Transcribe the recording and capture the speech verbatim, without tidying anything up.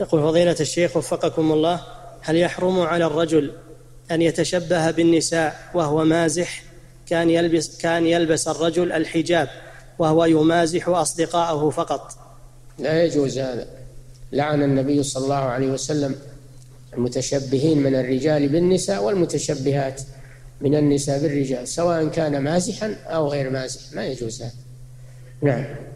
يقول فضيلة الشيخ وفقكم الله: هل يحرم على الرجل أن يتشبه بالنساء وهو مازح؟ كان يلبس, كان يلبس الرجل الحجاب وهو يمازح أصدقاءه فقط. لا يجوز هذا. لعن النبي صلى الله عليه وسلم المتشبهين من الرجال بالنساء والمتشبهات من النساء بالرجال، سواء كان مازحا أو غير مازح، ما يجوز هذا. نعم.